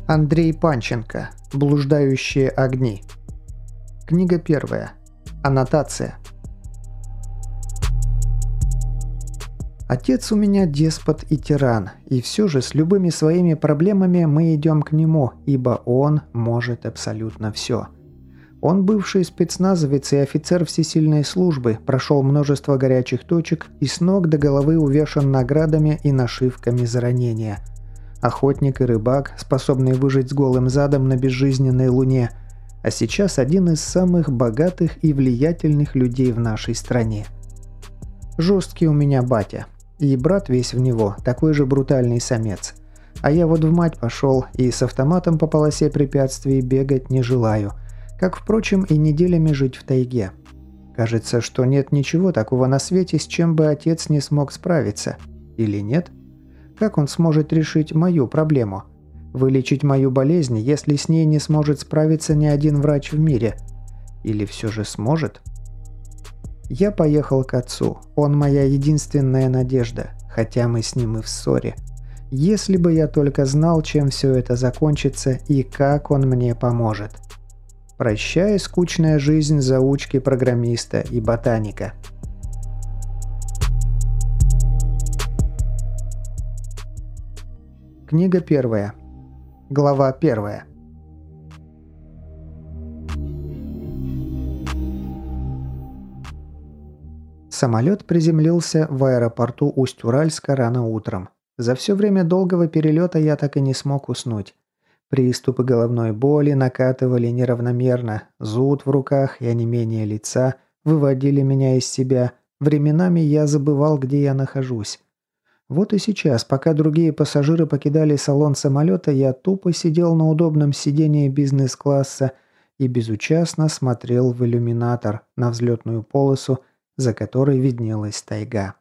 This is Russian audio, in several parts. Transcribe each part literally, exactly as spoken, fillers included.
Андрей Панченко. Блуждающие огни. Книга первая. Аннотация. Отец у меня деспот и тиран, и все же с любыми своими проблемами мы идем к нему, ибо он может абсолютно все. Он бывший спецназовец и офицер всесильной службы, прошел множество горячих точек и с ног до головы увешан наградами и нашивками за ранения. Охотник и рыбак, способный выжить с голым задом на безжизненной луне, а сейчас один из самых богатых и влиятельных людей в нашей стране. Жесткий у меня батя. И брат весь в него, такой же брутальный самец. А я вот в мать пошел и с автоматом по полосе препятствий бегать не желаю. Как, впрочем, и неделями жить в тайге. Кажется, что нет ничего такого на свете, с чем бы отец не смог справиться. Или нет? Как он сможет решить мою проблему? Вылечить мою болезнь, если с ней не сможет справиться ни один врач в мире? Или все же сможет? Я поехал к отцу. Он моя единственная надежда, хотя мы с ним и в ссоре. Если бы я только знал, чем все это закончится и как он мне поможет. Прощай, скучная жизнь заучки программиста и ботаника. Книга первая. Глава первая. Самолет приземлился в аэропорту Усть-Уральска рано утром. За все время долгого перелета я так и не смог уснуть. Приступы головной боли накатывали неравномерно, зуд в руках и онемение лица выводили меня из себя. Временами я забывал, где я нахожусь. Вот и сейчас, пока другие пассажиры покидали салон самолета, я тупо сидел на удобном сидении бизнес-класса и безучастно смотрел в иллюминатор на взлетную полосу, за которой виднелась тайга.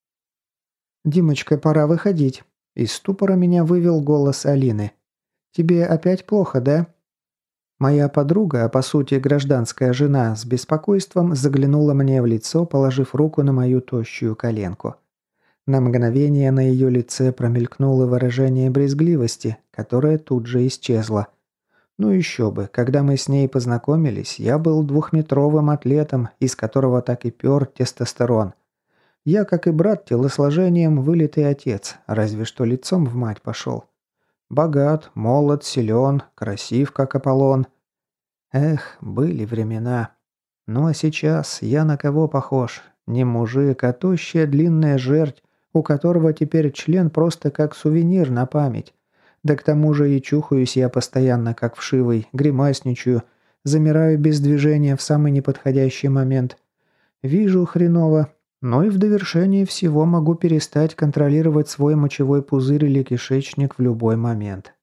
«Димочка, пора выходить». Из ступора меня вывел голос Алины. «Тебе опять плохо, да?» Моя подруга, а по сути гражданская жена, с беспокойством заглянула мне в лицо, положив руку на мою тощую коленку. На мгновение на ее лице промелькнуло выражение брезгливости, которое тут же исчезло. Ну еще бы, когда мы с ней познакомились, я был двухметровым атлетом, из которого так и пер тестостерон. Я, как и брат, телосложением вылитый отец, разве что лицом в мать пошел. Богат, молод, силен, красив, как Аполлон. Эх, были времена. Ну а сейчас я на кого похож? Не мужик, а тощая длинная жерть, у которого теперь член просто как сувенир на память. Да к тому же и чухаюсь я постоянно, как вшивый, гримасничаю, замираю без движения в самый неподходящий момент. Вижу хреново, но и в довершении всего могу перестать контролировать свой мочевой пузырь или кишечник в любой момент.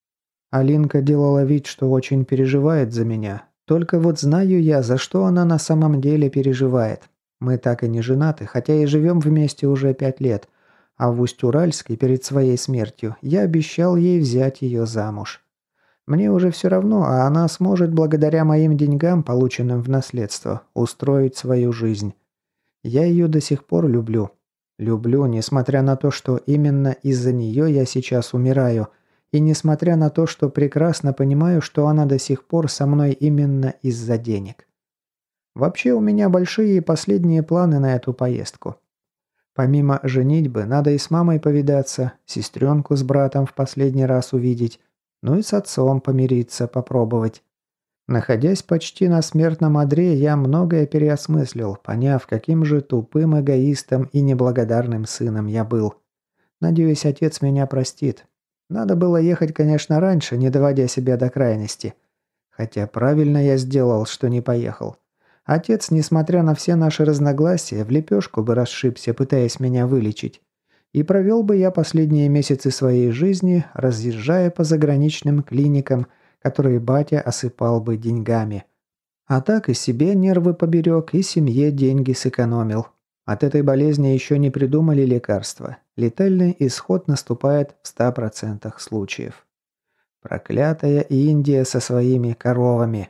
Алинка делала вид, что очень переживает за меня. Только вот знаю я, за что она на самом деле переживает. Мы так и не женаты, хотя и живем вместе уже пять лет. А в Усть-Уральске перед своей смертью я обещал ей взять ее замуж. Мне уже все равно, а она сможет благодаря моим деньгам, полученным в наследство, устроить свою жизнь. Я ее до сих пор люблю. Люблю, несмотря на то, что именно из-за нее я сейчас умираю, и несмотря на то, что прекрасно понимаю, что она до сих пор со мной именно из-за денег. Вообще у меня большие и последние планы на эту поездку. Помимо женитьбы, надо и с мамой повидаться, сестренку с братом в последний раз увидеть, ну и с отцом помириться, попробовать. Находясь почти на смертном одре, я многое переосмыслил, поняв, каким же тупым эгоистом и неблагодарным сыном я был. Надеюсь, отец меня простит. Надо было ехать, конечно, раньше, не доводя себя до крайности. Хотя правильно я сделал, что не поехал. Отец, несмотря на все наши разногласия, в лепешку бы расшибся, пытаясь меня вылечить. И провел бы я последние месяцы своей жизни, разъезжая по заграничным клиникам, которые батя осыпал бы деньгами. А так и себе нервы поберег, и семье деньги сэкономил. От этой болезни еще не придумали лекарства. Летальный исход наступает в ста процентах случаев. Проклятая Индия со своими коровами.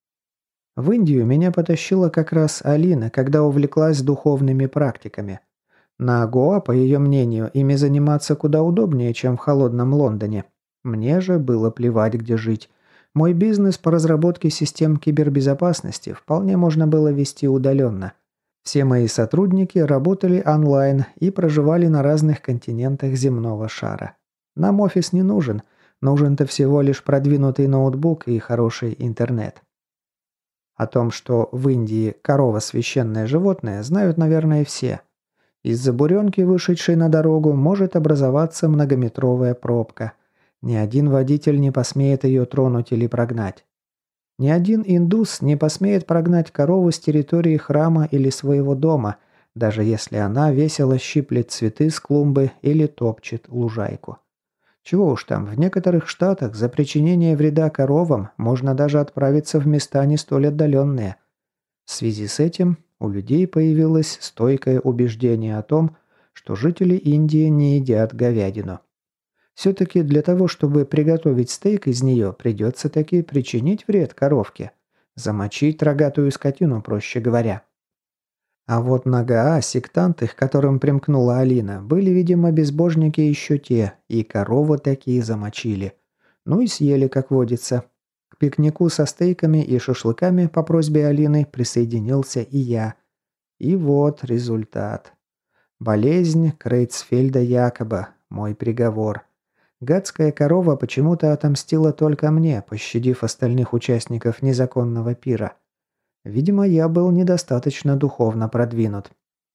В Индию меня потащила как раз Алина, когда увлеклась духовными практиками. На Гоа, по ее мнению, ими заниматься куда удобнее, чем в холодном Лондоне. Мне же было плевать, где жить. Мой бизнес по разработке систем кибербезопасности вполне можно было вести удаленно. Все мои сотрудники работали онлайн и проживали на разных континентах земного шара. Нам офис не нужен, нужен-то всего лишь продвинутый ноутбук и хороший интернет. О том, что в Индии корова священное животное, знают, наверное, все. Из-за буренки, вышедшей на дорогу, может образоваться многометровая пробка. Ни один водитель не посмеет ее тронуть или прогнать. Ни один индус не посмеет прогнать корову с территории храма или своего дома, даже если она весело щиплет цветы с клумбы или топчет лужайку. Чего уж там, в некоторых штатах за причинение вреда коровам можно даже отправиться в места не столь отдаленные. В связи с этим у людей появилось стойкое убеждение о том, что жители Индии не едят говядину. Все-таки для того, чтобы приготовить стейк из нее, придется таки причинить вред коровке. Замочить рогатую скотину, проще говоря. А вот на Гаа сектанты, к которым примкнула Алина, были, видимо, безбожники еще те, и корову такие замочили. Ну и съели, как водится. К пикнику со стейками и шашлыками по просьбе Алины присоединился и я. И вот результат. Болезнь Крейцфельда-Якоба, мой приговор. Гадская корова почему-то отомстила только мне, пощадив остальных участников незаконного пира. Видимо, я был недостаточно духовно продвинут.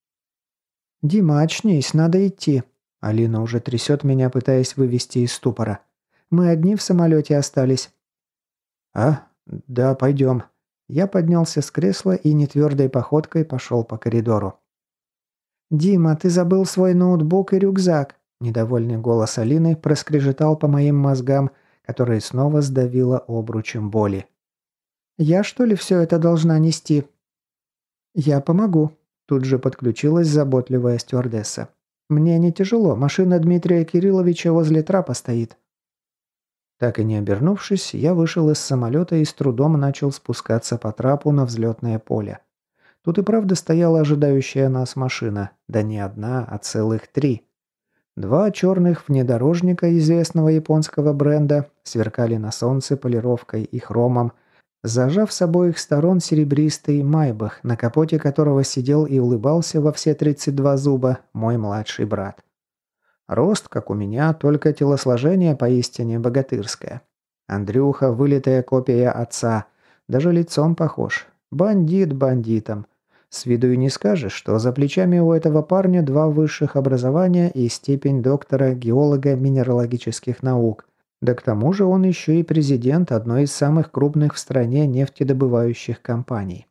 «Дима, очнись, надо идти». Алина уже трясет меня, пытаясь вывести из ступора. «Мы одни в самолете остались». «А? Да, пойдем». Я поднялся с кресла и нетвердой походкой пошел по коридору. «Дима, ты забыл свой ноутбук и рюкзак». Недовольный голос Алины проскрежетал по моим мозгам, которые снова сдавило обручем боли. «Я, что ли, все это должна нести?» «Я помогу», – тут же подключилась заботливая стюардесса. «Мне не тяжело, машина Дмитрия Кирилловича возле трапа стоит». Так и не обернувшись, я вышел из самолета и с трудом начал спускаться по трапу на взлетное поле. Тут и правда стояла ожидающая нас машина, да не одна, а целых три. Два черных внедорожника известного японского бренда сверкали на солнце полировкой и хромом, зажав с обоих сторон серебристый майбах, на капоте которого сидел и улыбался во все тридцать два зуба мой младший брат. Рост, как у меня, только телосложение поистине богатырское. Андрюха – вылитая копия отца, даже лицом похож. Бандит бандитом. С виду и не скажешь, что за плечами у этого парня два высших образования и степень доктора геолога минералогических наук. Да к тому же он еще и президент одной из самых крупных в стране нефтедобывающих компаний.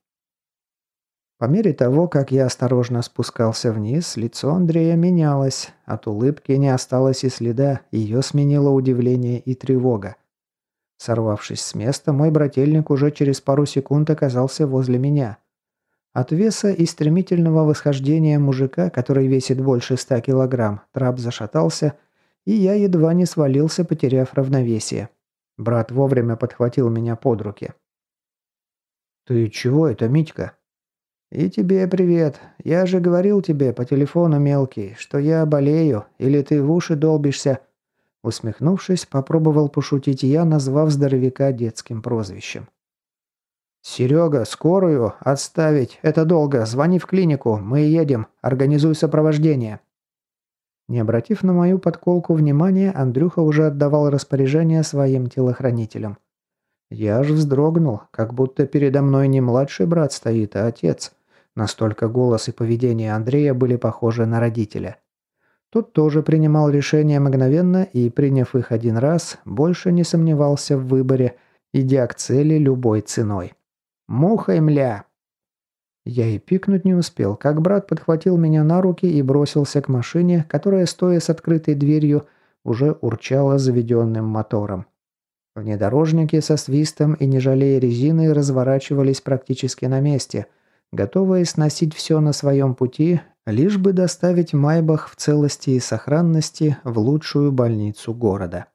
По мере того, как я осторожно спускался вниз, лицо Андрея менялось. От улыбки не осталось и следа, ее сменило удивление и тревога. Сорвавшись с места, мой брательник уже через пару секунд оказался возле меня. От веса и стремительного восхождения мужика, который весит больше ста килограмм, трап зашатался, и я едва не свалился, потеряв равновесие. Брат вовремя подхватил меня под руки. «Ты чего это, Митька?» «И тебе привет. Я же говорил тебе по телефону, мелкий, что я болею, или ты в уши долбишься?» Усмехнувшись, попробовал пошутить я, назвав здоровяка детским прозвищем. «Серега, скорую? Отставить. Это долго. Звони в клинику. Мы едем. Организуй сопровождение». Не обратив на мою подколку внимания, Андрюха уже отдавал распоряжение своим телохранителям. Я аж вздрогнул, как будто передо мной не младший брат стоит, а отец. Настолько голос и поведение Андрея были похожи на родителя. Тот тоже принимал решения мгновенно и, приняв их один раз, больше не сомневался в выборе, идя к цели любой ценой. «Муха и мля!» Я и пикнуть не успел, как брат подхватил меня на руки и бросился к машине, которая, стоя с открытой дверью, уже урчала заведенным мотором. Внедорожники со свистом и не жалея резины разворачивались практически на месте, готовые сносить все на своем пути, лишь бы доставить Майбах в целости и сохранности в лучшую больницу города.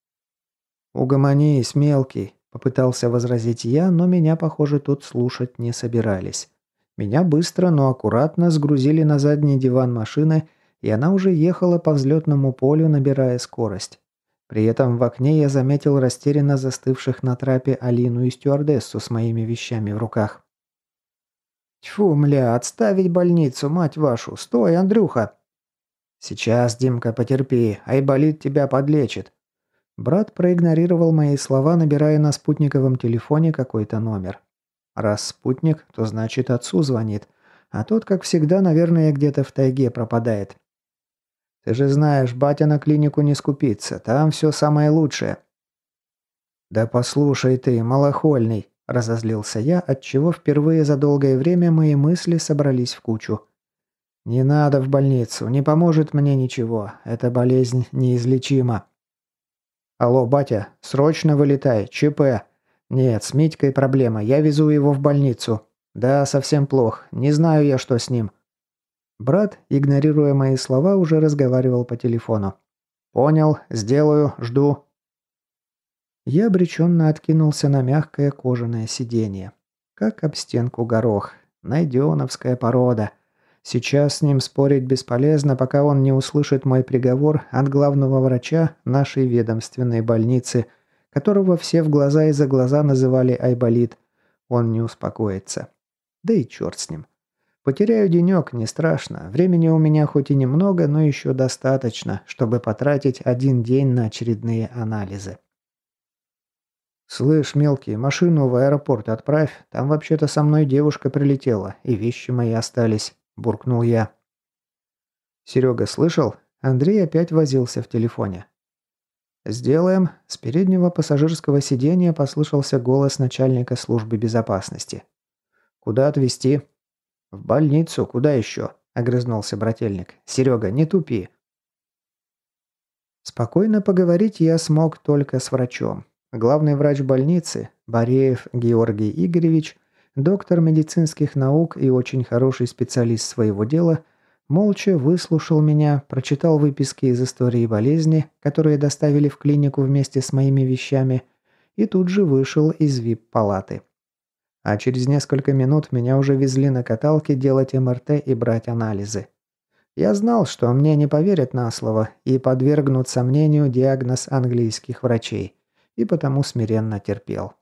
«Угомонись, мелкий», — попытался возразить я, но меня, похоже, тут слушать не собирались. Меня быстро, но аккуратно сгрузили на задний диван машины, и она уже ехала по взлетному полю, набирая скорость. При этом в окне я заметил растерянно застывших на трапе Алину и стюардессу с моими вещами в руках. «Тьфу, мля, отставить больницу, мать вашу! Стой, Андрюха!» «Сейчас, Димка, потерпи, Айболит тебя подлечит». Брат проигнорировал мои слова, набирая на спутниковом телефоне какой-то номер. Раз спутник, то значит отцу звонит, а тот, как всегда, наверное, где-то в тайге пропадает. «Ты же знаешь, батя на клинику не скупится, там все самое лучшее». «Да послушай ты, малохольный», – разозлился я, отчего впервые за долгое время мои мысли собрались в кучу. «Не надо в больницу, не поможет мне ничего, эта болезнь неизлечима». «Алло, батя, срочно вылетай, ЧП». «Нет, с Митькой проблема, я везу его в больницу». «Да, совсем плохо, не знаю я, что с ним». Брат, игнорируя мои слова, уже разговаривал по телефону. «Понял, сделаю, жду». Я обреченно откинулся на мягкое кожаное сиденье. Как об стенку горох. Найденовская порода. Сейчас с ним спорить бесполезно, пока он не услышит мой приговор от главного врача нашей ведомственной больницы, которого все в глаза и за глаза называли Айболит. Он не успокоится. Да и черт с ним. Потеряю денек, не страшно. Времени у меня хоть и немного, но еще достаточно, чтобы потратить один день на очередные анализы. «Слышь, мелкий, машину в аэропорт отправь. Там вообще-то со мной девушка прилетела, и вещи мои остались», – буркнул я. «Серега, слышал?» Андрей опять возился в телефоне. «Сделаем». С переднего пассажирского сиденья послышался голос начальника службы безопасности. «Куда отвезти?» «В больницу, куда еще?» – огрызнулся брательник. «Серега, не тупи». Спокойно поговорить я смог только с врачом. Главный врач больницы, Бореев Георгий Игоревич, доктор медицинских наук и очень хороший специалист своего дела, молча выслушал меня, прочитал выписки из истории болезни, которые доставили в клинику вместе с моими вещами, и тут же вышел из вип-палаты. А через несколько минут меня уже везли на каталке делать эм эр тэ и брать анализы. Я знал, что мне не поверят на слово и подвергнут сомнению диагноз английских врачей, и потому смиренно терпел.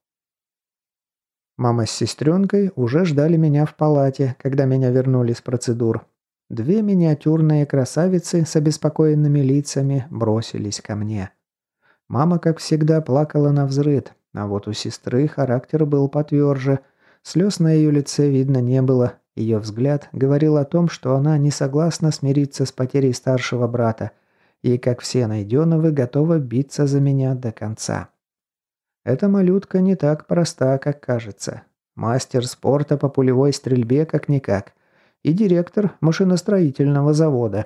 Мама с сестренкой уже ждали меня в палате, когда меня вернули с процедур. Две миниатюрные красавицы с обеспокоенными лицами бросились ко мне. Мама, как всегда, плакала навзрыд, а вот у сестры характер был потверже. Слез на ее лице видно не было. Ее взгляд говорил о том, что она не согласна смириться с потерей старшего брата и, как все Найденовы, готова биться за меня до конца. Эта малютка не так проста, как кажется. Мастер спорта по пулевой стрельбе как-никак. И директор машиностроительного завода.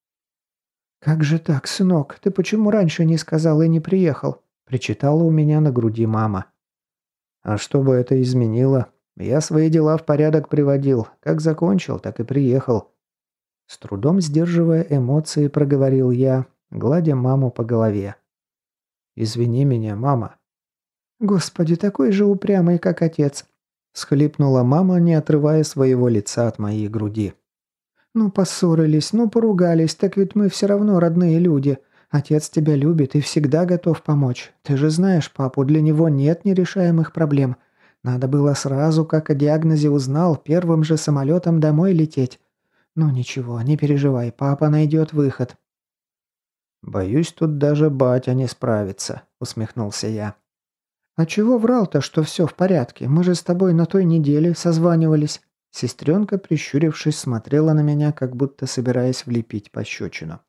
«Как же так, сынок? Ты почему раньше не сказал и не приехал?» – причитала у меня на груди мама. «А что бы это изменило? Я свои дела в порядок приводил. Как закончил, так и приехал». С трудом сдерживая эмоции, проговорил я, гладя маму по голове. «Извини меня, мама». «Господи, такой же упрямый, как отец!» – схлипнула мама, не отрывая своего лица от моей груди. «Ну, поссорились, ну, поругались, так ведь мы все равно родные люди. Отец тебя любит и всегда готов помочь. Ты же знаешь, папу, для него нет нерешаемых проблем. Надо было сразу, как о диагнозе узнал, первым же самолетом домой лететь. Ну, ничего, не переживай, папа найдет выход». «Боюсь, тут даже батя не справится», – усмехнулся я. «А чего врал-то, что все в порядке? Мы же с тобой на той неделе созванивались». Сестренка, прищурившись, смотрела на меня, как будто собираясь влепить пощечину.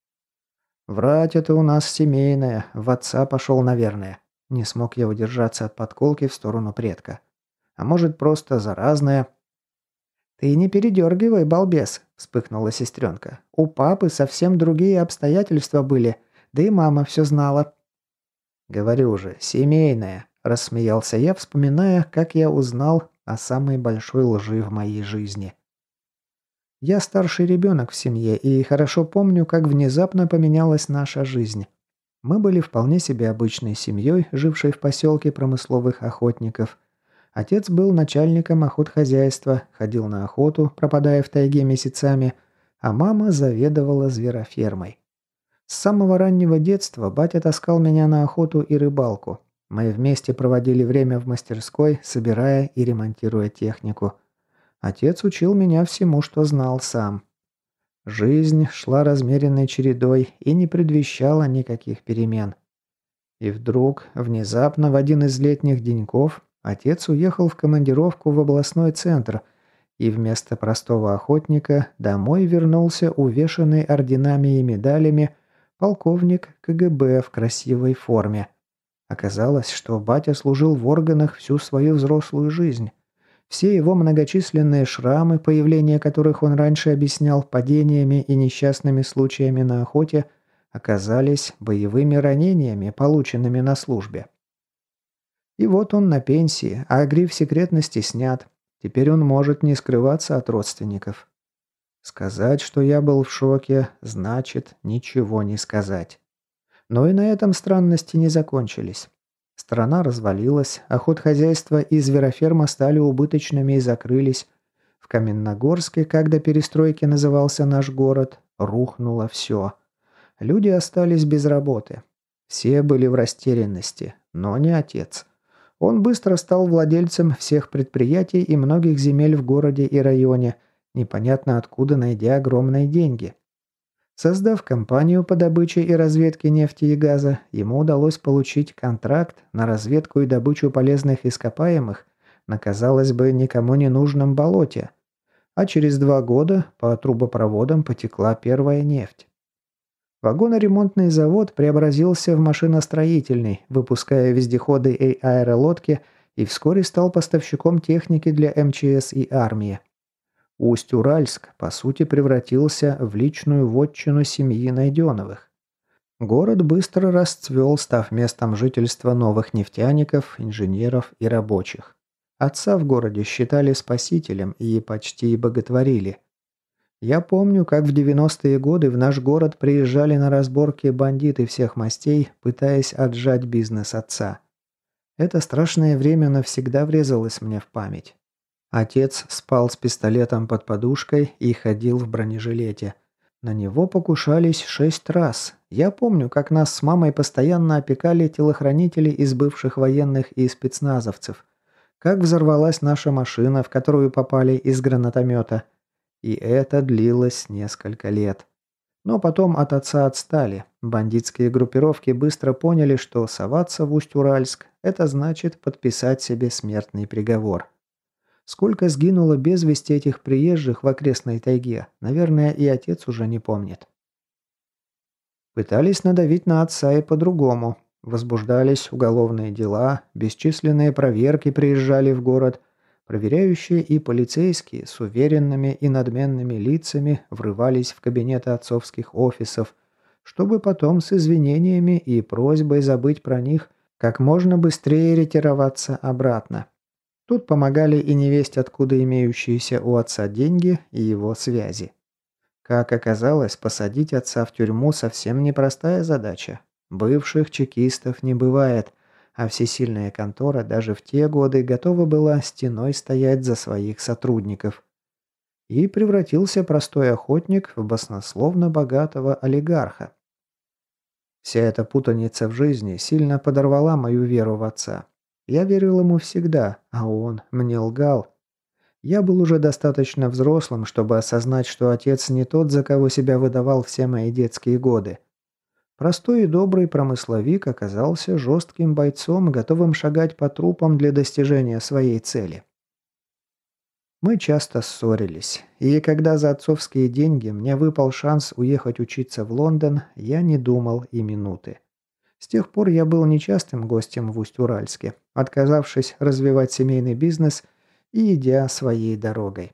«Врать это у нас семейное, в отца пошел, наверное». Не смог я удержаться от подколки в сторону предка. «А может, просто заразное?» «Ты не передергивай, балбес», – вспыхнула сестренка. «У папы совсем другие обстоятельства были, да и мама все знала». «Говорю же, семейное», – рассмеялся я, вспоминая, как я узнал о самой большой лжи в моей жизни. Я старший ребенок в семье и хорошо помню, как внезапно поменялась наша жизнь. Мы были вполне себе обычной семьей, жившей в поселке промысловых охотников. Отец был начальником охотхозяйства, ходил на охоту, пропадая в тайге месяцами, а мама заведовала зверофермой. С самого раннего детства батя таскал меня на охоту и рыбалку. Мы вместе проводили время в мастерской, собирая и ремонтируя технику. Отец учил меня всему, что знал сам. Жизнь шла размеренной чередой и не предвещала никаких перемен. И вдруг, внезапно, в один из летних деньков, отец уехал в командировку в областной центр, и вместо простого охотника домой вернулся увешанный орденами и медалями полковник ка гэ бэ в красивой форме. Оказалось, что батя служил в органах всю свою взрослую жизнь. Все его многочисленные шрамы, появление которых он раньше объяснял падениями и несчастными случаями на охоте, оказались боевыми ранениями, полученными на службе. И вот он на пенсии, а гриф секретности снят. Теперь он может не скрываться от родственников. Сказать, что я был в шоке, значит ничего не сказать. Но и на этом странности не закончились. Страна развалилась, охотхозяйство и звероферма стали убыточными и закрылись. В Каменногорске, как до перестройки назывался наш город, рухнуло все. Люди остались без работы. Все были в растерянности, но не отец. Он быстро стал владельцем всех предприятий и многих земель в городе и районе, непонятно откуда найдя огромные деньги. Создав компанию по добыче и разведке нефти и газа, ему удалось получить контракт на разведку и добычу полезных ископаемых на, казалось бы, никому не нужном болоте. А через два года по трубопроводам потекла первая нефть. Вагоноремонтный завод преобразился в машиностроительный, выпуская вездеходы и аэролодки, и вскоре стал поставщиком техники для эм че эс и армии. Усть-Уральск, по сути, превратился в личную вотчину семьи Найденовых. Город быстро расцвел, став местом жительства новых нефтяников, инженеров и рабочих. Отца в городе считали спасителем и почти боготворили. Я помню, как в девяностые годы в наш город приезжали на разборки бандиты всех мастей, пытаясь отжать бизнес отца. Это страшное время навсегда врезалось мне в память. Отец спал с пистолетом под подушкой и ходил в бронежилете. На него покушались шесть раз. Я помню, как нас с мамой постоянно опекали телохранители из бывших военных и спецназовцев. Как взорвалась наша машина, в которую попали из гранатомета. И это длилось несколько лет. Но потом от отца отстали. Бандитские группировки быстро поняли, что соваться в Усть-Уральск – это значит подписать себе смертный приговор. Сколько сгинуло без вести этих приезжих в окрестной тайге, наверное, и отец уже не помнит. Пытались надавить на отца и по-другому. Возбуждались уголовные дела, бесчисленные проверки приезжали в город, проверяющие и полицейские с уверенными и надменными лицами врывались в кабинеты отцовских офисов, чтобы потом с извинениями и просьбой забыть про них как можно быстрее ретироваться обратно. Тут помогали и невесть откуда имеющиеся у отца деньги и его связи. Как оказалось, посадить отца в тюрьму совсем непростая задача. Бывших чекистов не бывает, а всесильная контора даже в те годы готова была стеной стоять за своих сотрудников. И превратился простой охотник в баснословно богатого олигарха. Вся эта путаница в жизни сильно подорвала мою веру в отца. Я верил ему всегда, а он мне лгал. Я был уже достаточно взрослым, чтобы осознать, что отец не тот, за кого себя выдавал все мои детские годы. Простой и добрый промысловик оказался жестким бойцом, готовым шагать по трупам для достижения своей цели. Мы часто ссорились, и когда за отцовские деньги мне выпал шанс уехать учиться в Лондон, я не думал и минуты. С тех пор я был нечастым гостем в Усть-Уральске, отказавшись развивать семейный бизнес и идя своей дорогой.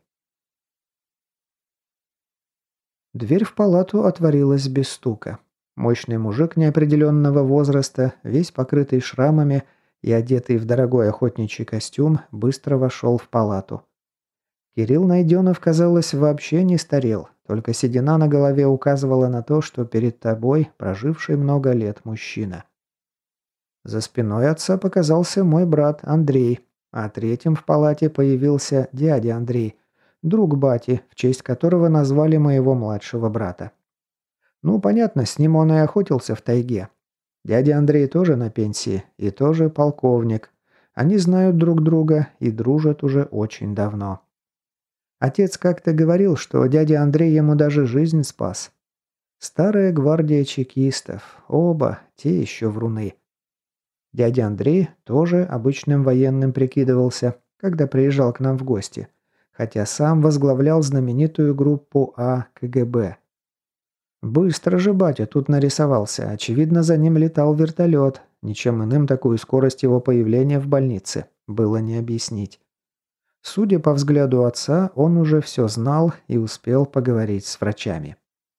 Дверь в палату отворилась без стука. Мощный мужик неопределенного возраста, весь покрытый шрамами и одетый в дорогой охотничий костюм, быстро вошел в палату. Кирилл Найденов, казалось, вообще не старел, только седина на голове указывала на то, что перед тобой проживший много лет мужчина. За спиной отца показался мой брат Андрей, а третьим в палате появился дядя Андрей, друг бати, в честь которого назвали моего младшего брата. Ну, понятно, с ним он и охотился в тайге. Дядя Андрей тоже на пенсии и тоже полковник. Они знают друг друга и дружат уже очень давно. Отец как-то говорил, что дядя Андрей ему даже жизнь спас. Старая гвардия чекистов, оба те еще вруны. Дядя Андрей тоже обычным военным прикидывался, когда приезжал к нам в гости, хотя сам возглавлял знаменитую группу А К Г Б. Быстро же батя тут нарисовался, очевидно, за ним летал вертолет, ничем иным такую скорость его появления в больнице было не объяснить. Судя по взгляду отца, он уже все знал и успел поговорить с врачами.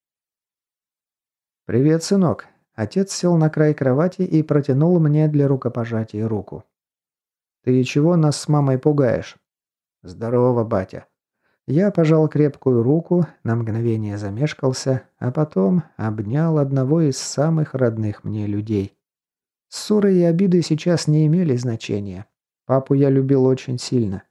«Привет, сынок». Отец сел на край кровати и протянул мне для рукопожатия руку. «Ты чего нас с мамой пугаешь?» «Здорово, батя». Я пожал крепкую руку, на мгновение замешкался, а потом обнял одного из самых родных мне людей. Ссоры и обиды сейчас не имели значения. Папу я любил очень сильно.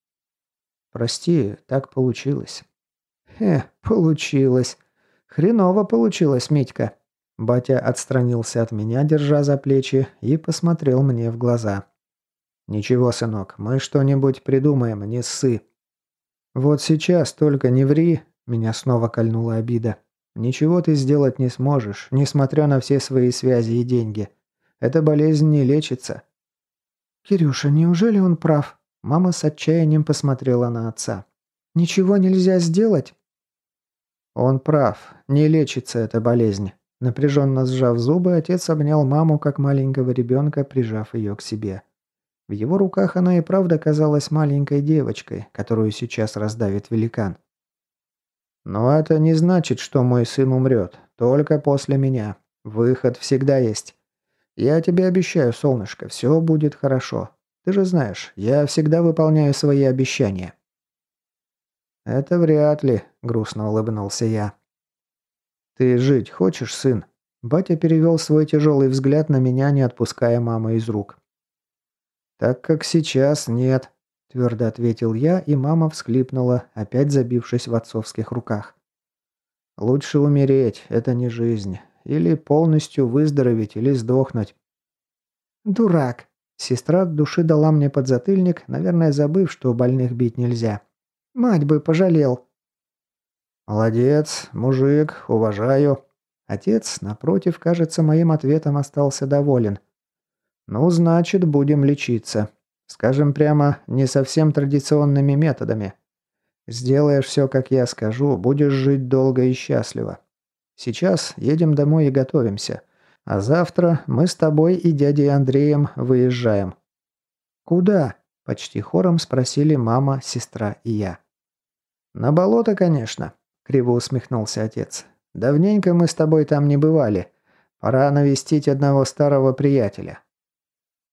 «Прости, так получилось». «Хе, получилось. Хреново получилось, Митька». Батя отстранился от меня, держа за плечи, и посмотрел мне в глаза. «Ничего, сынок, мы что-нибудь придумаем, не ссы». «Вот сейчас только не ври», — меня снова кольнула обида. «Ничего ты сделать не сможешь, несмотря на все свои связи и деньги. Эта болезнь не лечится». «Кирюша, неужели он прав?» Мама с отчаянием посмотрела на отца. «Ничего нельзя сделать?» «Он прав. Не лечится эта болезнь». Напряженно сжав зубы, отец обнял маму, как маленького ребенка, прижав ее к себе. В его руках она и правда казалась маленькой девочкой, которую сейчас раздавит великан. «Но это не значит, что мой сын умрет. Только после меня. Выход всегда есть. Я тебе обещаю, солнышко, все будет хорошо. Ты же знаешь, я всегда выполняю свои обещания». «Это вряд ли», — грустно улыбнулся я. «Ты жить хочешь, сын?» Батя перевел свой тяжелый взгляд на меня, не отпуская маму из рук. «Так как сейчас нет», – твердо ответил я, и мама всхлипнула, опять забившись в отцовских руках. «Лучше умереть, это не жизнь. Или полностью выздороветь, или сдохнуть». «Дурак!» – сестра от души дала мне подзатыльник, наверное, забыв, что больных бить нельзя. «Мать бы пожалел!» «Молодец, мужик, уважаю». Отец, напротив, кажется, моим ответом остался доволен. «Ну, значит, будем лечиться. Скажем прямо, не совсем традиционными методами. Сделаешь все, как я скажу, будешь жить долго и счастливо. Сейчас едем домой и готовимся. А завтра мы с тобой и дядей Андреем выезжаем». «Куда?» – почти хором спросили мама, сестра и я. «На болото, конечно», – криво усмехнулся отец. «Давненько мы с тобой там не бывали. Пора навестить одного старого приятеля».